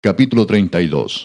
Capítulo 32.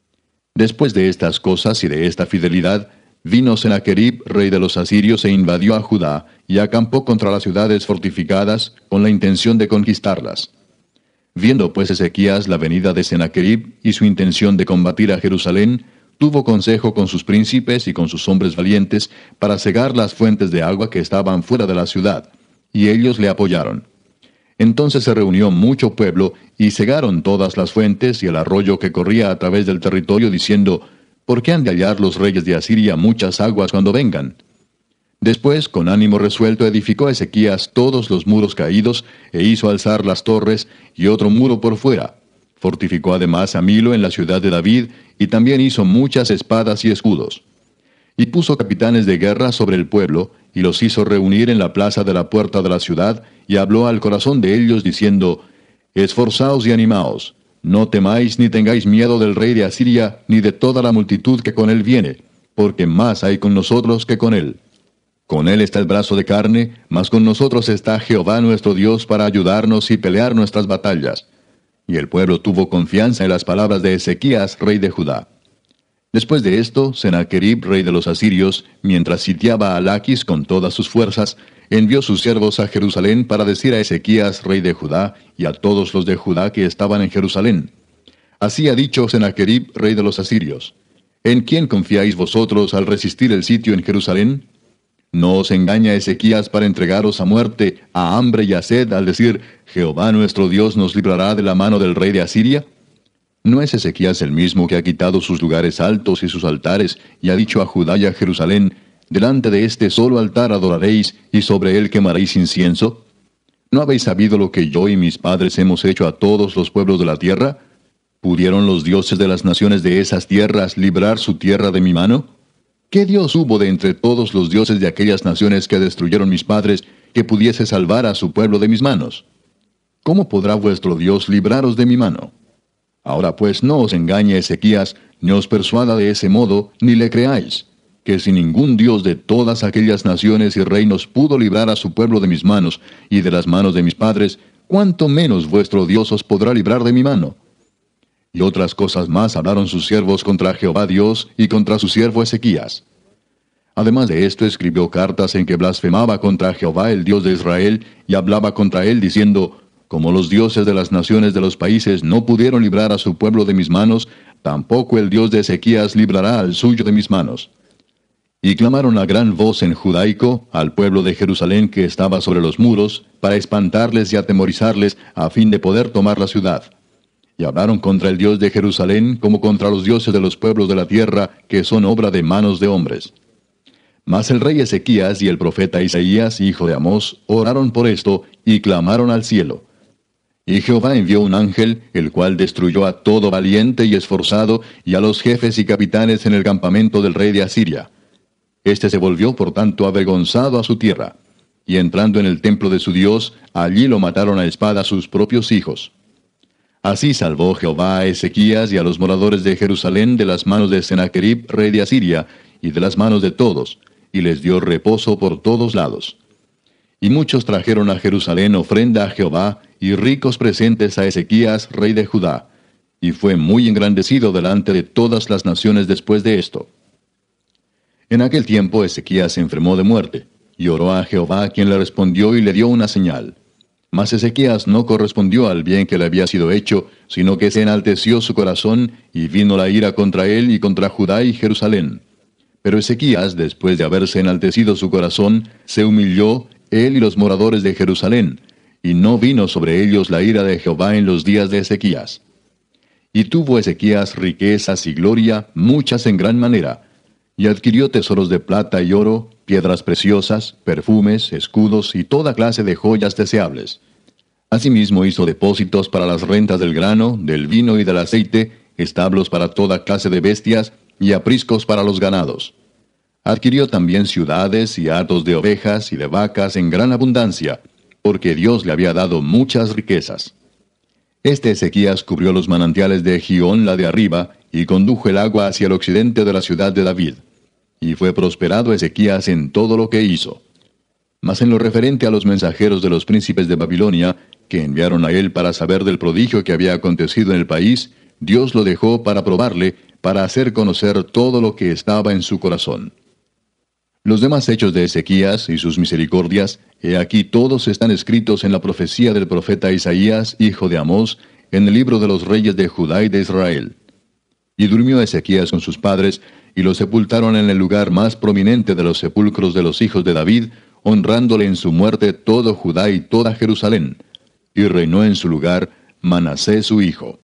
Después de estas cosas y de esta fidelidad, vino Sennacherib, rey de los asirios, e invadió a Judá, y acampó contra las ciudades fortificadas, con la intención de conquistarlas. Viendo pues Ezequías la venida de Sennacherib y su intención de combatir a Jerusalén, tuvo consejo con sus príncipes y con sus hombres valientes para cegar las fuentes de agua que estaban fuera de la ciudad, y ellos le apoyaron. Entonces se reunió mucho pueblo, y cegaron todas las fuentes y el arroyo que corría a través del territorio, diciendo, ¿por qué han de hallar los reyes de Asiria muchas aguas cuando vengan? Después, con ánimo resuelto, edificó Ezequías todos los muros caídos, e hizo alzar las torres, y otro muro por fuera. Fortificó además a Milo en la ciudad de David, y también hizo muchas espadas y escudos. Y puso capitanes de guerra sobre el pueblo, y los hizo reunir en la plaza de la puerta de la ciudad, y habló al corazón de ellos, diciendo, Esforzaos y animaos, no temáis ni tengáis miedo del rey de Asiria, ni de toda la multitud que con él viene, porque más hay con nosotros que con él. Con él está el brazo de carne, mas con nosotros está Jehová nuestro Dios para ayudarnos y pelear nuestras batallas. Y el pueblo tuvo confianza en las palabras de Ezequías, rey de Judá. Después de esto, Sennacherib, rey de los asirios, mientras sitiaba a Laquis con todas sus fuerzas, envió sus siervos a Jerusalén para decir a Ezequías, rey de Judá, y a todos los de Judá que estaban en Jerusalén. Así ha dicho Sennacherib, rey de los asirios: ¿En quién confiáis vosotros al resistir el sitio en Jerusalén? ¿No os engaña Ezequías para entregaros a muerte, a hambre y a sed, al decir, Jehová nuestro Dios nos librará de la mano del rey de Asiria? ¿No es Ezequías el mismo que ha quitado sus lugares altos y sus altares, y ha dicho a Judá y a Jerusalén, delante de este solo altar adoraréis, y sobre él quemaréis incienso? ¿No habéis sabido lo que yo y mis padres hemos hecho a todos los pueblos de la tierra? ¿Pudieron los dioses de las naciones de esas tierras librar su tierra de mi mano? ¿Qué Dios hubo de entre todos los dioses de aquellas naciones que destruyeron mis padres, que pudiese salvar a su pueblo de mis manos? ¿Cómo podrá vuestro Dios libraros de mi mano? Ahora pues no os engañe Ezequías, ni os persuada de ese modo, ni le creáis, que si ningún Dios de todas aquellas naciones y reinos pudo librar a su pueblo de mis manos, y de las manos de mis padres, cuánto menos vuestro Dios os podrá librar de mi mano. Y otras cosas más hablaron sus siervos contra Jehová Dios y contra su siervo Ezequías. Además de esto, escribió cartas en que blasfemaba contra Jehová el Dios de Israel, y hablaba contra él, diciendo, como los dioses de las naciones de los países no pudieron librar a su pueblo de mis manos, tampoco el Dios de Ezequías librará al suyo de mis manos. Y clamaron a gran voz en judaico al pueblo de Jerusalén que estaba sobre los muros, para espantarles y atemorizarles, a fin de poder tomar la ciudad. Y hablaron contra el Dios de Jerusalén como contra los dioses de los pueblos de la tierra, que son obra de manos de hombres. Mas el rey Ezequías y el profeta Isaías, hijo de Amós, oraron por esto, y clamaron al cielo. Y Jehová envió un ángel, el cual destruyó a todo valiente y esforzado, y a los jefes y capitanes en el campamento del rey de Asiria. Este se volvió por tanto avergonzado a su tierra, y entrando en el templo de su Dios, allí lo mataron a espada sus propios hijos. Así salvó Jehová a Ezequías y a los moradores de Jerusalén de las manos de Sennacherib, rey de Asiria, y de las manos de todos, y les dio reposo por todos lados. Y muchos trajeron a Jerusalén ofrenda a Jehová, y ricos presentes a Ezequías, rey de Judá, y fue muy engrandecido delante de todas las naciones después de esto. En aquel tiempo Ezequías se enfermó de muerte, y oró a Jehová, quien le respondió y le dio una señal. Mas Ezequías no correspondió al bien que le había sido hecho, sino que se enalteció su corazón, y vino la ira contra él y contra Judá y Jerusalén. Pero Ezequías, después de haberse enaltecido su corazón, se humilló, él y los moradores de Jerusalén, y no vino sobre ellos la ira de Jehová en los días de Ezequías. Y tuvo Ezequías riquezas y gloria, muchas en gran manera, y adquirió tesoros de plata y oro, piedras preciosas, perfumes, escudos y toda clase de joyas deseables. Asimismo hizo depósitos para las rentas del grano, del vino y del aceite, establos para toda clase de bestias, y apriscos para los ganados. Adquirió también ciudades y hatos de ovejas y de vacas en gran abundancia, porque Dios le había dado muchas riquezas. Este Ezequías cubrió los manantiales de Gihón la de arriba, y condujo el agua hacia el occidente de la ciudad de David. Y fue prosperado Ezequías en todo lo que hizo. Mas en lo referente a los mensajeros de los príncipes de Babilonia, que enviaron a él para saber del prodigio que había acontecido en el país, Dios lo dejó para probarle, para hacer conocer todo lo que estaba en su corazón. Los demás hechos de Ezequías y sus misericordias, he aquí todos están escritos en la profecía del profeta Isaías, hijo de Amós, en el libro de los reyes de Judá y de Israel. Y durmió Ezequías con sus padres, y lo sepultaron en el lugar más prominente de los sepulcros de los hijos de David, honrándole en su muerte todo Judá y toda Jerusalén. Y reinó en su lugar Manasés su hijo.